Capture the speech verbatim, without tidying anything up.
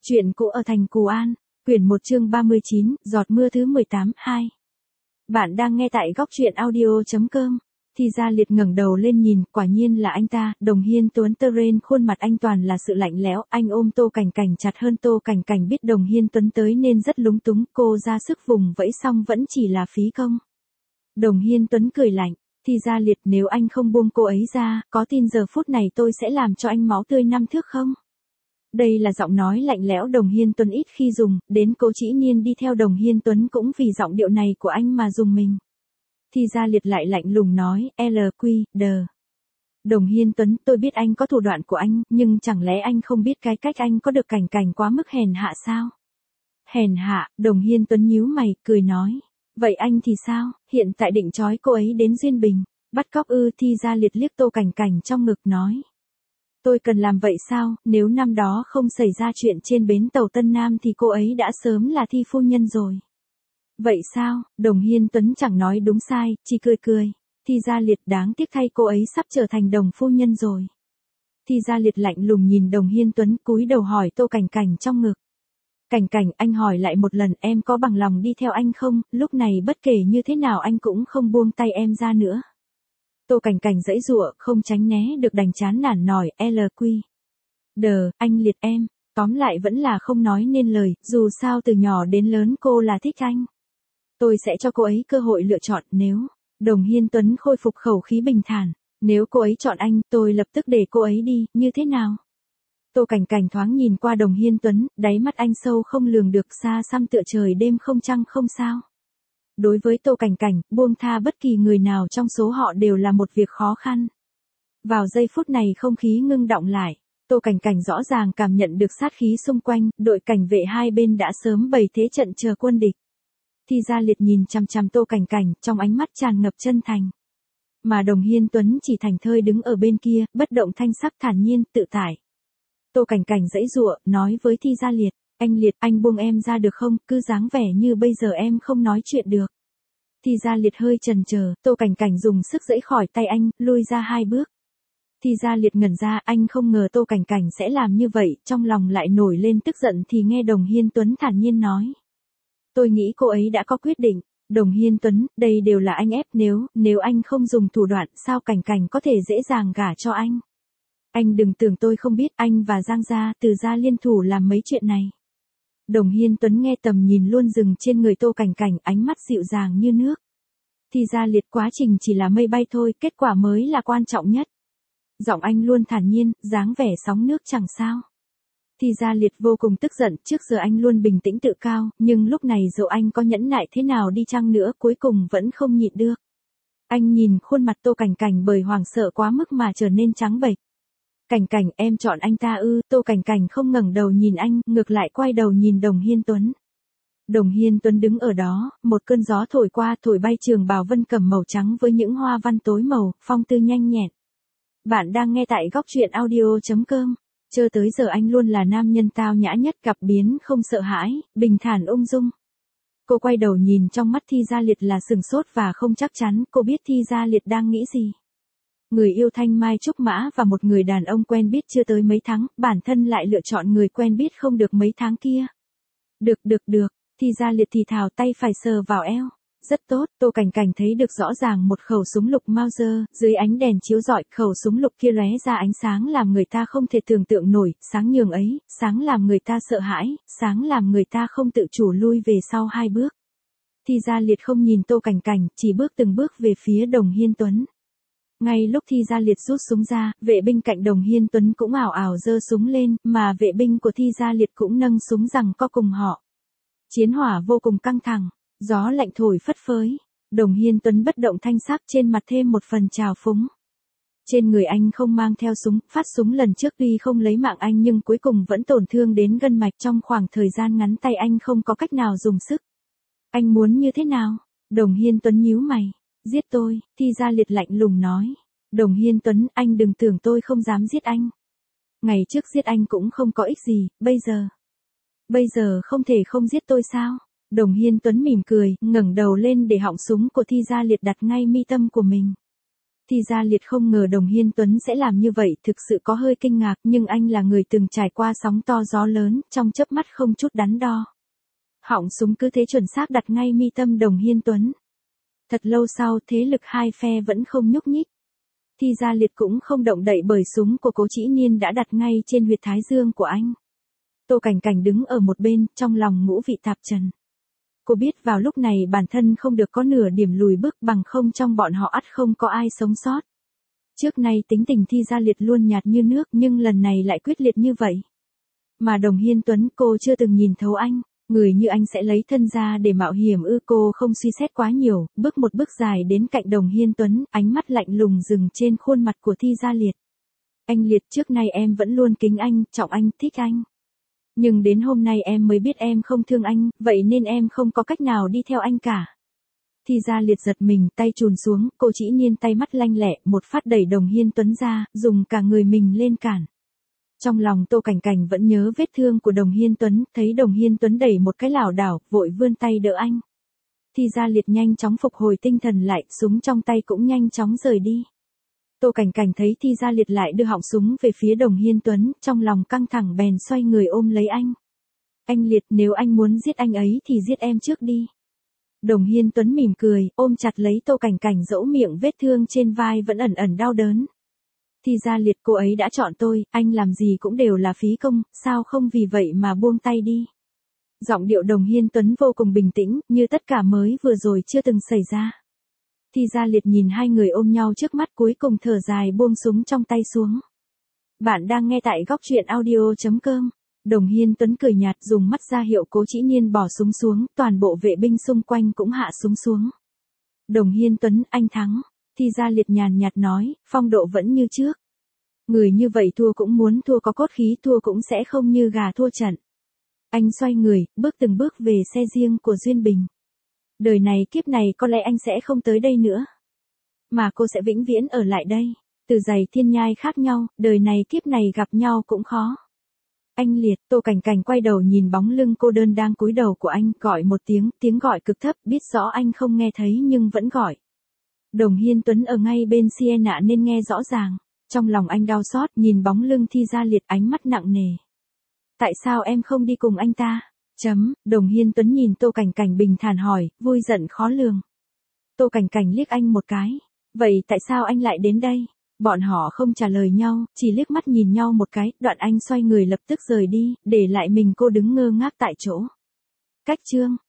Chuyện cũ ở thành Cù An, quyển một chương ba mươi chín, giọt mưa thứ mười tám, hai. Bạn đang nghe tại góc truyện audio chấm com. Thì Gia Liệt ngẩng đầu lên nhìn, quả nhiên là anh ta, Đồng Hiên Tuấn tơ rên khuôn mặt anh toàn là sự lạnh lẽo, anh ôm Tô Cảnh Cảnh chặt hơn. Tô Cảnh Cảnh biết Đồng Hiên Tuấn tới nên rất lúng túng, cô ra sức vùng vẫy xong vẫn chỉ là phí công. Đồng Hiên Tuấn cười lạnh, Thì Gia Liệt, nếu anh không buông cô ấy ra, có tin giờ phút này tôi sẽ làm cho anh máu tươi năm thước không? Đây là giọng nói lạnh lẽo Đồng Hiên Tuấn ít khi dùng, đến Cố Chỉ Nhiên đi theo Đồng Hiên Tuấn cũng vì giọng điệu này của anh mà dùng mình. Thì Gia Liệt lại lạnh lùng nói, L Q, D. Đồng Hiên Tuấn, tôi biết anh có thủ đoạn của anh, nhưng chẳng lẽ anh không biết cái cách anh có được Cảnh Cảnh quá mức hèn hạ sao? Hèn hạ, Đồng Hiên Tuấn nhíu mày, cười nói. Vậy anh thì sao, hiện tại định trói cô ấy đến Duyên Bình, bắt cóc ư? Thì Gia Liệt liếc Tô Cảnh Cảnh trong ngực nói. Tôi cần làm vậy sao, nếu năm đó không xảy ra chuyện trên bến tàu Tân Nam thì cô ấy đã sớm là Thi phu nhân rồi. Vậy sao, Đồng Hiên Tuấn chẳng nói đúng sai, chỉ cười cười. Thì Gia Liệt, đáng tiếc thay cô ấy sắp trở thành Đồng phu nhân rồi. Thì Gia Liệt lạnh lùng nhìn Đồng Hiên Tuấn, cúi đầu hỏi Tô Cảnh Cảnh trong ngực. Cảnh Cảnh, anh hỏi lại một lần, em có bằng lòng đi theo anh không? Lúc này bất kể như thế nào anh cũng không buông tay em ra nữa. Tô Cảnh Cảnh giãy giụa, không tránh né được đành chán nản nổi, L Q. D, anh Liệt em, tóm lại vẫn là không nói nên lời, dù sao từ nhỏ đến lớn cô là thích anh. Tôi sẽ cho cô ấy cơ hội lựa chọn, nếu... Đồng Hiên Tuấn khôi phục khẩu khí bình thản, nếu cô ấy chọn anh, tôi lập tức để cô ấy đi, như thế nào? Tô Cảnh Cảnh thoáng nhìn qua Đồng Hiên Tuấn, đáy mắt anh sâu không lường được, xa xăm tựa trời đêm không trăng không sao. Đối với Tô Cảnh Cảnh, buông tha bất kỳ người nào trong số họ đều là một việc khó khăn. Vào giây phút này không khí ngưng đọng lại, Tô Cảnh Cảnh rõ ràng cảm nhận được sát khí xung quanh, đội cảnh vệ hai bên đã sớm bày thế trận chờ quân địch. Thì Gia Liệt nhìn chằm chằm Tô Cảnh Cảnh, trong ánh mắt tràn ngập chân thành. Mà Đồng Hiên Tuấn chỉ thảnh thơi đứng ở bên kia, bất động thanh sắc, thản nhiên, tự tại. Tô Cảnh Cảnh giãy giụa, nói với Thi Gia Liệt, anh Liệt, anh buông em ra được không, cứ dáng vẻ như bây giờ em không nói chuyện được. Thì Gia Liệt hơi chần chờ, Tô Cảnh Cảnh dùng sức giãy khỏi tay anh, lui ra hai bước. Thì Gia Liệt ngẩn ra, anh không ngờ Tô Cảnh Cảnh sẽ làm như vậy, trong lòng lại nổi lên tức giận thì nghe Đồng Hiên Tuấn thản nhiên nói. Tôi nghĩ cô ấy đã có quyết định. Đồng Hiên Tuấn, đây đều là anh ép, nếu, nếu anh không dùng thủ đoạn, sao Cảnh Cảnh có thể dễ dàng gả cho anh? Anh đừng tưởng tôi không biết, anh và Giang Gia, Từ Gia liên thủ làm mấy chuyện này. Đồng Hiên Tuấn nghe tầm nhìn luôn dừng trên người Tô Cảnh Cảnh, ánh mắt dịu dàng như nước. Thì Gia Liệt, quá trình chỉ là mây bay thôi, kết quả mới là quan trọng nhất. Giọng anh luôn thản nhiên, dáng vẻ sóng nước chẳng sao. Thì Gia Liệt vô cùng tức giận, trước giờ anh luôn bình tĩnh tự cao, nhưng lúc này dẫu anh có nhẫn nại thế nào đi chăng nữa cuối cùng vẫn không nhịn được. Anh nhìn khuôn mặt Tô Cảnh Cảnh bởi hoảng sợ quá mức mà trở nên trắng bệch. Cảnh Cảnh, em chọn anh ta ư? Tô Cảnh Cảnh không ngẩng đầu nhìn anh, ngược lại quay đầu nhìn Đồng Hiên Tuấn. Đồng Hiên Tuấn đứng ở đó, một cơn gió thổi qua, thổi bay trường bào vân cẩm màu trắng với những hoa văn tối màu, phong tư nhanh nhẹn. Bạn đang nghe tại góc truyện audio chấm com. Cho tới giờ anh luôn là nam nhân tao nhã nhất, gặp biến không sợ hãi, bình thản ung dung. Cô quay đầu nhìn, trong mắt Thi Gia Liệt là sừng sốt và không chắc chắn, cô biết Thi Gia Liệt đang nghĩ gì. Người yêu thanh mai trúc mã và một người đàn ông quen biết chưa tới mấy tháng, bản thân lại lựa chọn người quen biết không được mấy tháng kia. Được được được, Thi Gia Liệt thì thào, tay phải sờ vào eo. Rất tốt, Tô Cảnh Cảnh thấy được rõ ràng một khẩu súng lục Mauser, dưới ánh đèn chiếu rọi, khẩu súng lục kia lóe ra ánh sáng làm người ta không thể tưởng tượng nổi, sáng nhường ấy, sáng làm người ta sợ hãi, sáng làm người ta không tự chủ lui về sau hai bước. Thì Gia Liệt không nhìn Tô Cảnh Cảnh, chỉ bước từng bước về phía Đồng Hiên Tuấn. Ngay lúc Thi Gia Liệt rút súng ra, vệ binh cạnh Đồng Hiên Tuấn cũng ảo ảo giơ súng lên, mà vệ binh của Thi Gia Liệt cũng nâng súng giằng co cùng họ. Chiến hỏa vô cùng căng thẳng. Gió lạnh thổi phất phới, Đồng Hiên Tuấn bất động thanh sắc, trên mặt thêm một phần trào phúng. Trên người anh không mang theo súng, phát súng lần trước tuy không lấy mạng anh nhưng cuối cùng vẫn tổn thương đến gân mạch, trong khoảng thời gian ngắn tay anh không có cách nào dùng sức. Anh muốn như thế nào? Đồng Hiên Tuấn nhíu mày. Giết tôi, Thi Gia Liệt lạnh lùng nói. Đồng Hiên Tuấn, anh đừng tưởng tôi không dám giết anh. Ngày trước giết anh cũng không có ích gì, bây giờ. Bây giờ không thể không giết tôi sao? Đồng Hiên Tuấn mỉm cười, ngẩng đầu lên để họng súng của Thi Gia Liệt đặt ngay mi tâm của mình. Thì ra Liệt không ngờ Đồng Hiên Tuấn sẽ làm như vậy, thực sự có hơi kinh ngạc, nhưng anh là người từng trải qua sóng to gió lớn, trong chớp mắt không chút đắn đo. Họng súng cứ thế chuẩn xác đặt ngay mi tâm Đồng Hiên Tuấn. Thật lâu sau, thế lực hai phe vẫn không nhúc nhích. Thì ra Liệt cũng không động đậy bởi súng của Cố Chỉ Niên đã đặt ngay trên huyệt thái dương của anh. Tô Cảnh Cảnh đứng ở một bên, trong lòng ngũ vị tạp trần. Cô biết vào lúc này bản thân không được có nửa điểm lùi bước, bằng không trong bọn họ ắt không có ai sống sót. Trước nay tính tình Thi Gia Liệt luôn nhạt như nước, nhưng lần này lại quyết liệt như vậy. Mà Đồng Hiên Tuấn, cô chưa từng nhìn thấu anh, người như anh sẽ lấy thân ra để mạo hiểm ư? Cô không suy xét quá nhiều, bước một bước dài đến cạnh Đồng Hiên Tuấn, ánh mắt lạnh lùng dừng trên khuôn mặt của Thi Gia Liệt. Anh Liệt, trước nay em vẫn luôn kính anh, trọng anh, thích anh. Nhưng đến hôm nay em mới biết em không thương anh, vậy nên em không có cách nào đi theo anh cả. Thì Gia Liệt giật mình, tay chùn xuống, Cô Chỉ Niên tay mắt lanh lẹ, một phát đẩy Đồng Hiên Tuấn ra, dùng cả người mình lên cản. Trong lòng Tô Cảnh Cảnh vẫn nhớ vết thương của Đồng Hiên Tuấn, thấy Đồng Hiên Tuấn đẩy một cái lảo đảo, vội vươn tay đỡ anh. Thì Gia Liệt nhanh chóng phục hồi tinh thần lại, súng trong tay cũng nhanh chóng rời đi. Tô Cảnh Cảnh thấy Thi Gia Liệt lại đưa họng súng về phía Đồng Hiên Tuấn, trong lòng căng thẳng bèn xoay người ôm lấy anh. Anh Liệt, nếu anh muốn giết anh ấy thì giết em trước đi. Đồng Hiên Tuấn mỉm cười, ôm chặt lấy Tô Cảnh Cảnh, dẫu miệng vết thương trên vai vẫn ẩn ẩn đau đớn. Thi Gia Liệt, cô ấy đã chọn tôi, anh làm gì cũng đều là phí công, sao không vì vậy mà buông tay đi. Giọng điệu Đồng Hiên Tuấn vô cùng bình tĩnh, như tất cả mới vừa rồi chưa từng xảy ra. Thi Gia Liệt nhìn hai người ôm nhau trước mắt, cuối cùng thở dài buông súng trong tay xuống. Bạn đang nghe tại góc truyện audio chấm com. Đồng Hiên Tuấn cười nhạt, dùng mắt ra hiệu Cố Chỉ Niên bỏ súng xuống, toàn bộ vệ binh xung quanh cũng hạ súng xuống. Đồng Hiên Tuấn, anh thắng. Thi Gia Liệt nhàn nhạt nói, phong độ vẫn như trước. Người như vậy thua cũng muốn thua có cốt khí, thua cũng sẽ không như gà thua trận. Anh xoay người, bước từng bước về xe riêng của Duyên Bình. Đời này kiếp này có lẽ anh sẽ không tới đây nữa. Mà cô sẽ vĩnh viễn ở lại đây. Từ giày thiên nhai khác nhau, đời này kiếp này gặp nhau cũng khó. Anh Liệt, Tô Cảnh Cảnh quay đầu nhìn bóng lưng cô đơn đang cúi đầu của anh, gọi một tiếng, tiếng gọi cực thấp, biết rõ anh không nghe thấy nhưng vẫn gọi. Đồng Hiên Tuấn ở ngay bên Sienna nên nghe rõ ràng. Trong lòng anh đau xót, nhìn bóng lưng Thi Gia Liệt, ánh mắt nặng nề. Tại sao em không đi cùng anh ta? Chấm, Đồng Hiên Tuấn nhìn Tô Cảnh Cảnh bình thản hỏi, vui giận khó lường. Tô Cảnh Cảnh liếc anh một cái. Vậy tại sao anh lại đến đây? Bọn họ không trả lời nhau, chỉ liếc mắt nhìn nhau một cái, đoạn anh xoay người lập tức rời đi, để lại mình cô đứng ngơ ngác tại chỗ. Cách chương.